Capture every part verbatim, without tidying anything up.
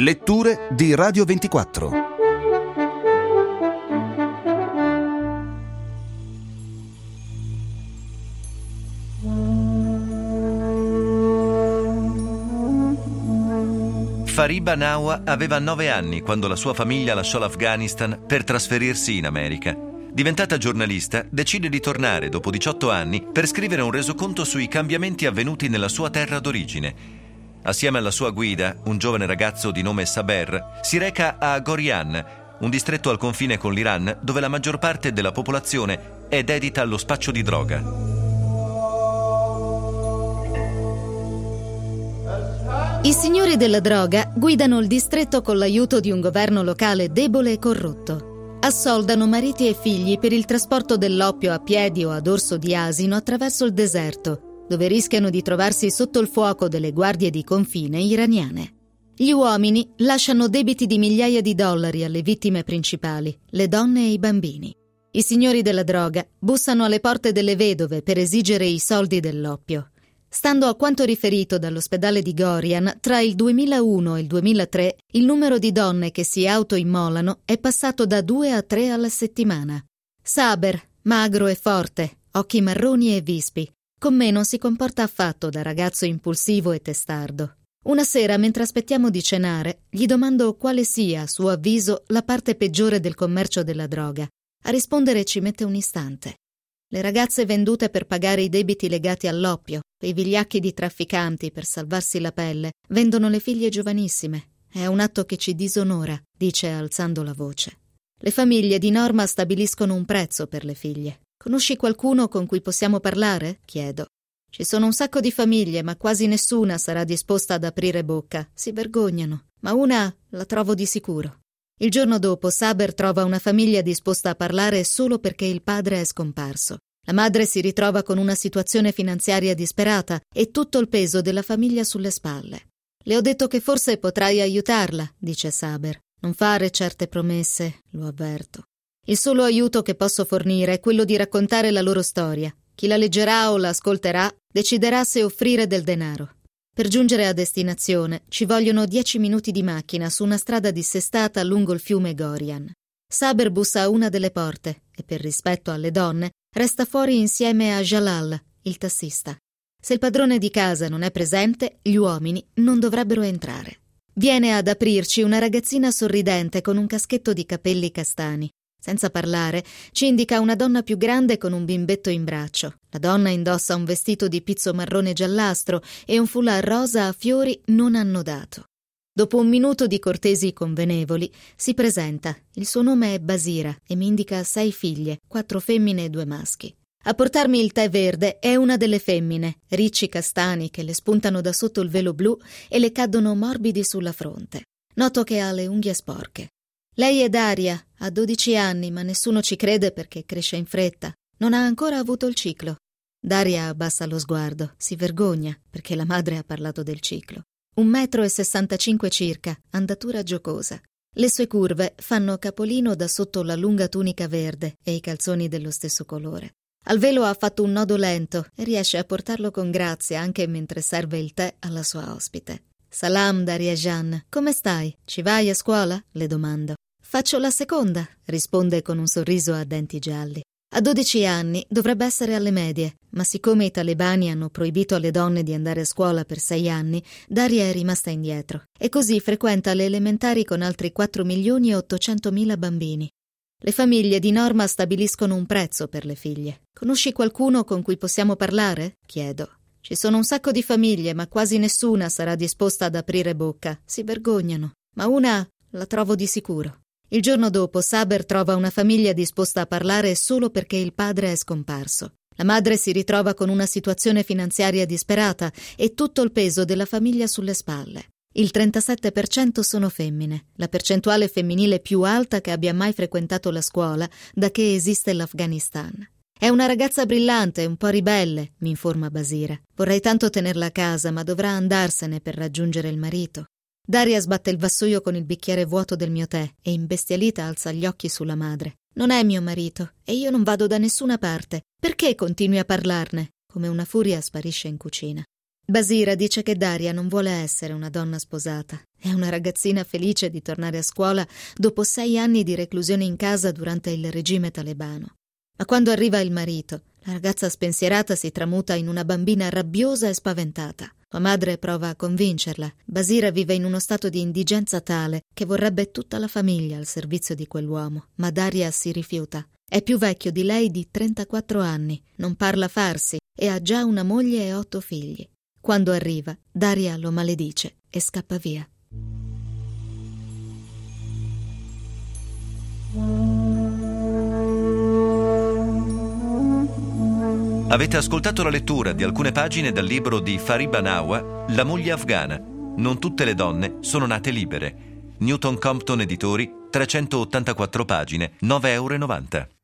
Letture di Radio ventiquattro. Fariba Nawa aveva nove anni quando la sua famiglia lasciò l'Afghanistan per trasferirsi in America. Diventata giornalista, decide di tornare dopo diciotto anni per scrivere un resoconto sui cambiamenti avvenuti nella sua terra d'origine. Assieme alla sua guida, un giovane ragazzo di nome Saber si reca a Gorian, un distretto al confine con l'Iran dove la maggior parte della popolazione è dedita allo spaccio di droga. I signori della droga guidano il distretto con l'aiuto di un governo locale debole e corrotto. Assoldano mariti e figli per il trasporto dell'oppio a piedi o a dorso di asino attraverso il deserto, dove rischiano di trovarsi sotto il fuoco delle guardie di confine iraniane. Gli uomini lasciano debiti di migliaia di dollari alle vittime principali, le donne e i bambini. I signori della droga bussano alle porte delle vedove per esigere i soldi dell'oppio. Stando a quanto riferito dall'ospedale di Gorian, tra il duemilauno e il duemilatré il numero di donne che si autoimmolano è passato da due a tre alla settimana. Saber, magro e forte, occhi marroni e vispi, con me non si comporta affatto da ragazzo impulsivo e testardo. Una sera, mentre aspettiamo di cenare, gli domando quale sia, a suo avviso, la parte peggiore del commercio della droga. A rispondere ci mette un istante. Le ragazze vendute per pagare i debiti legati all'oppio, i vigliacchi di trafficanti per salvarsi la pelle, vendono le figlie giovanissime. È un atto che ci disonora, dice alzando la voce. Le famiglie di norma stabiliscono un prezzo per le figlie. Conosci qualcuno con cui possiamo parlare? Chiedo. Ci sono un sacco di famiglie, ma quasi nessuna sarà disposta ad aprire bocca. Si vergognano. Ma una la trovo di sicuro. Il giorno dopo Saber trova una famiglia disposta a parlare solo perché il padre è scomparso. La madre si ritrova con una situazione finanziaria disperata e tutto il peso della famiglia sulle spalle. Le ho detto che forse potrai aiutarla, dice Saber. Non fare certe promesse, lo avverto. Il solo aiuto che posso fornire è quello di raccontare la loro storia. Chi la leggerà o la ascolterà deciderà se offrire del denaro. Per giungere a destinazione ci vogliono dieci minuti di macchina su una strada dissestata lungo il fiume Gorian. Saber bussa a una delle porte e, per rispetto alle donne, resta fuori insieme a Jalal, il tassista. Se il padrone di casa non è presente, gli uomini non dovrebbero entrare. Viene ad aprirci una ragazzina sorridente con un caschetto di capelli castani. Senza parlare, ci indica una donna più grande con un bimbetto in braccio. La donna indossa un vestito di pizzo marrone giallastro e un foulard rosa a fiori non annodato. Dopo un minuto di cortesi convenevoli, si presenta. Il suo nome è Basira e mi indica sei figlie, quattro femmine e due maschi. A portarmi il tè verde è una delle femmine, ricci castani che le spuntano da sotto il velo blu e le cadono morbidi sulla fronte. Noto che ha le unghie sporche. Lei è Daria, ha dodici anni, ma nessuno ci crede perché cresce in fretta. Non ha ancora avuto il ciclo. Daria abbassa lo sguardo, si vergogna perché la madre ha parlato del ciclo. Un metro e sessantacinque circa, andatura giocosa. Le sue curve fanno capolino da sotto la lunga tunica verde e i calzoni dello stesso colore. Al velo ha fatto un nodo lento e riesce a portarlo con grazia anche mentre serve il tè alla sua ospite. Salam, Daria Jan, come stai? Ci vai a scuola? Le domando. Faccio la seconda, risponde con un sorriso a denti gialli. A dodici anni dovrebbe essere alle medie, ma siccome i talebani hanno proibito alle donne di andare a scuola per sei anni, Daria è rimasta indietro e così frequenta le elementari con altri quattro milioni e ottocentomila bambini. Le famiglie di norma stabiliscono un prezzo per le figlie. Conosci qualcuno con cui possiamo parlare? Chiedo. Ci sono un sacco di famiglie, ma quasi nessuna sarà disposta ad aprire bocca. Si vergognano. Ma una la trovo di sicuro. Il giorno dopo Saber trova una famiglia disposta a parlare solo perché il padre è scomparso. La madre si ritrova con una situazione finanziaria disperata e tutto il peso della famiglia sulle spalle. Il trentasette per cento sono femmine, la percentuale femminile più alta che abbia mai frequentato la scuola da che esiste l'Afghanistan. È una ragazza brillante, un po' ribelle, mi informa Basira. Vorrei tanto tenerla a casa, ma dovrà andarsene per raggiungere il marito. Daria sbatte il vassoio con il bicchiere vuoto del mio tè e imbestialita alza gli occhi sulla madre. Non è mio marito e io non vado da nessuna parte. Perché continui a parlarne? Come una furia sparisce in cucina. Basira dice che Daria non vuole essere una donna sposata. È una ragazzina felice di tornare a scuola dopo sei anni di reclusione in casa durante il regime talebano. Ma quando arriva il marito, la ragazza spensierata si tramuta in una bambina rabbiosa e spaventata. Sua madre prova a convincerla. Basira vive in uno stato di indigenza tale che vorrebbe tutta la famiglia al servizio di quell'uomo, ma Daria si rifiuta. È più vecchio di lei di trentaquattro anni, non parla farsi e ha già una moglie e otto figli. Quando arriva, Daria lo maledice e scappa via. Avete ascoltato la lettura di alcune pagine dal libro di Fariba Nawa, La moglie afghana. Non tutte le donne sono nate libere. Newton Compton Editori, trecentottantaquattro pagine, nove virgola novanta euro.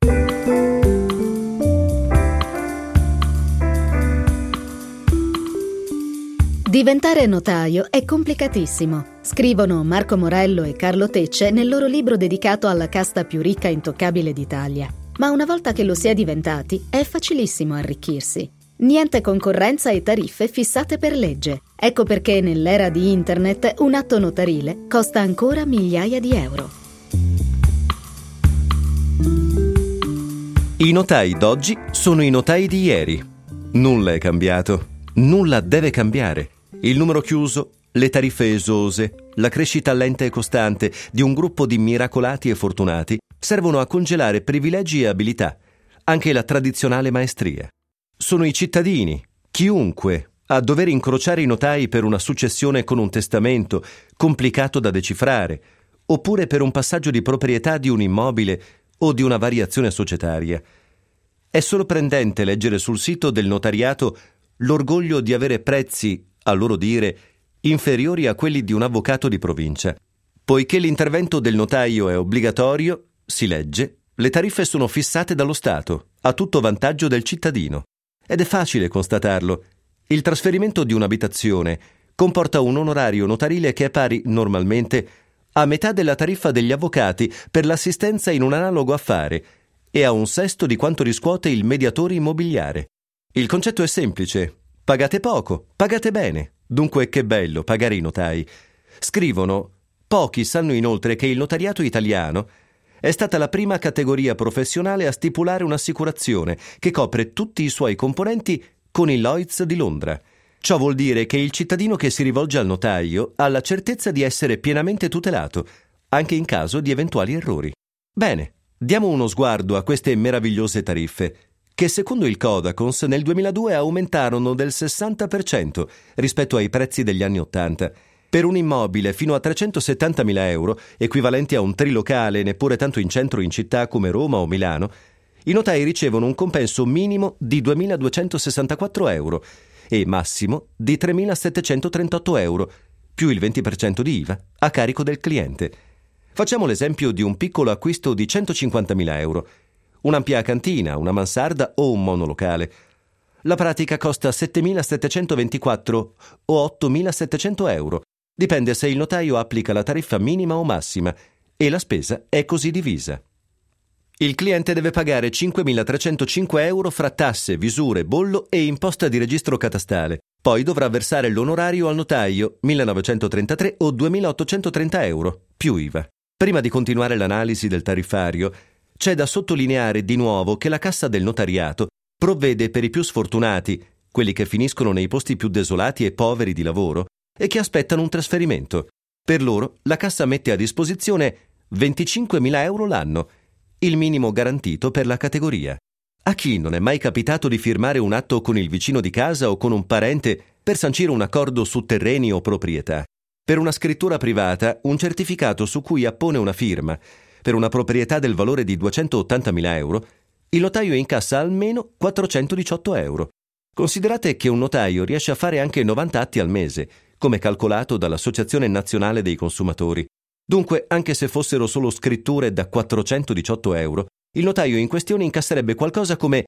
Diventare notaio è complicatissimo, scrivono Marco Morello e Carlo Tecce nel loro libro dedicato alla casta più ricca e intoccabile d'Italia. Ma una volta che lo si è diventati, è facilissimo arricchirsi. Niente concorrenza e tariffe fissate per legge. Ecco perché nell'era di Internet un atto notarile costa ancora migliaia di euro. I notai d'oggi sono i notai di ieri. Nulla è cambiato. Nulla deve cambiare. Il numero chiuso, le tariffe esose, la crescita lenta e costante di un gruppo di miracolati e fortunati servono a congelare privilegi e abilità, anche la tradizionale maestria. Sono i cittadini, chiunque, a dover incrociare i notai per una successione con un testamento complicato da decifrare, oppure per un passaggio di proprietà di un immobile o di una variazione societaria. È sorprendente leggere sul sito del notariato l'orgoglio di avere prezzi, a loro dire, inferiori a quelli di un avvocato di provincia. Poiché l'intervento del notaio è obbligatorio, si legge, le tariffe sono fissate dallo Stato, a tutto vantaggio del cittadino. Ed è facile constatarlo. Il trasferimento di un'abitazione comporta un onorario notarile che è pari, normalmente, a metà della tariffa degli avvocati per l'assistenza in un analogo affare e a un sesto di quanto riscuote il mediatore immobiliare. Il concetto è semplice. Pagate poco, pagate bene. Dunque che bello pagare i notai. Scrivono, pochi sanno inoltre che il notariato italiano è stata la prima categoria professionale a stipulare un'assicurazione che copre tutti i suoi componenti con il Lloyd's di Londra. Ciò vuol dire che il cittadino che si rivolge al notaio ha la certezza di essere pienamente tutelato, anche in caso di eventuali errori. Bene, diamo uno sguardo a queste meravigliose tariffe, che secondo il Codacons nel duemiladue aumentarono del sessanta per cento rispetto ai prezzi degli anni ottanta. Per un immobile fino a trecentosettantamila euro, equivalenti a un trilocale neppure tanto in centro in città come Roma o Milano, i notai ricevono un compenso minimo di duemiladuecentosessantaquattro euro e massimo di tremilasettecentotrentotto euro, più il venti per cento di I V A a carico del cliente. Facciamo l'esempio di un piccolo acquisto di centocinquantamila euro. Un'ampia cantina, una mansarda o un monolocale. La pratica costa settemilasettecentoventiquattro o ottomilasettecento euro. Dipende se il notaio applica la tariffa minima o massima e la spesa è così divisa. Il cliente deve pagare cinquemilatrecentocinque euro fra tasse, visure, bollo e imposta di registro catastale. Poi dovrà versare l'onorario al notaio, millenovecentotrentatré o duemilaottocentotrenta euro, più I V A. Prima di continuare l'analisi del tariffario, c'è da sottolineare di nuovo che la cassa del notariato provvede per i più sfortunati, quelli che finiscono nei posti più desolati e poveri di lavoro e che aspettano un trasferimento. Per loro la cassa mette a disposizione venticinquemila euro l'anno, il minimo garantito per la categoria. A chi non è mai capitato di firmare un atto con il vicino di casa o con un parente per sancire un accordo su terreni o proprietà? Per una scrittura privata, un certificato su cui appone una firma, per una proprietà del valore di duecentoottantamila euro, il notaio incassa almeno quattrocentodiciotto euro. Considerate che un notaio riesce a fare anche novanta atti al mese, come calcolato dall'Associazione Nazionale dei Consumatori. Dunque, anche se fossero solo scritture da quattrocentodiciotto euro, il notaio in questione incasserebbe qualcosa come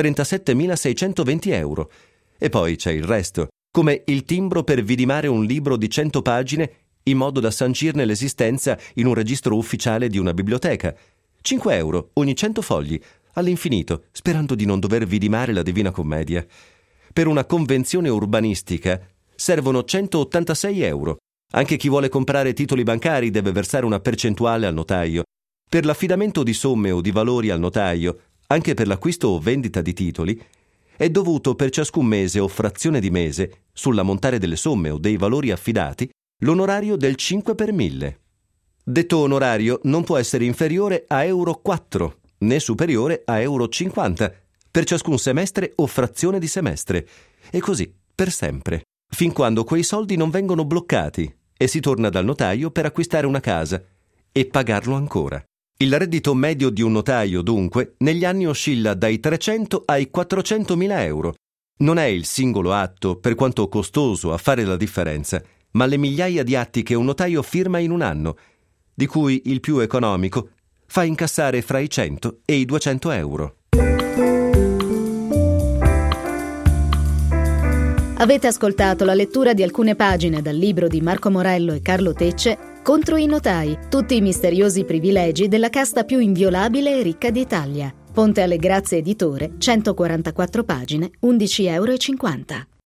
trentasettemilaseicentoventi euro. E poi c'è il resto, come il timbro per vidimare un libro di cento pagine in modo da sancirne l'esistenza in un registro ufficiale di una biblioteca. cinque euro ogni cento fogli, all'infinito, sperando di non dover vidimare la Divina Commedia. Per una convenzione urbanistica servono centottantasei euro. Anche chi vuole comprare titoli bancari deve versare una percentuale al notaio. Per l'affidamento di somme o di valori al notaio, anche per l'acquisto o vendita di titoli, è dovuto per ciascun mese o frazione di mese, sull'ammontare delle somme o dei valori affidati, l'onorario del cinque per mille. Detto onorario non può essere inferiore a euro quattro, né superiore a euro cinquanta, per ciascun semestre o frazione di semestre, e così per sempre, fin quando quei soldi non vengono bloccati e si torna dal notaio per acquistare una casa e pagarlo ancora. Il reddito medio di un notaio, dunque, negli anni oscilla dai trecento ai quattrocentomila euro. Non è il singolo atto, per quanto costoso, a fare la differenza, ma le migliaia di atti che un notaio firma in un anno, di cui il più economico fa incassare fra i cento e i duecento euro. Avete ascoltato la lettura di alcune pagine dal libro di Marco Morello e Carlo Tecce, Contro i notai, tutti i misteriosi privilegi della casta più inviolabile e ricca d'Italia. Ponte alle Grazie editore, centoquarantaquattro pagine, undici euro e cinquanta.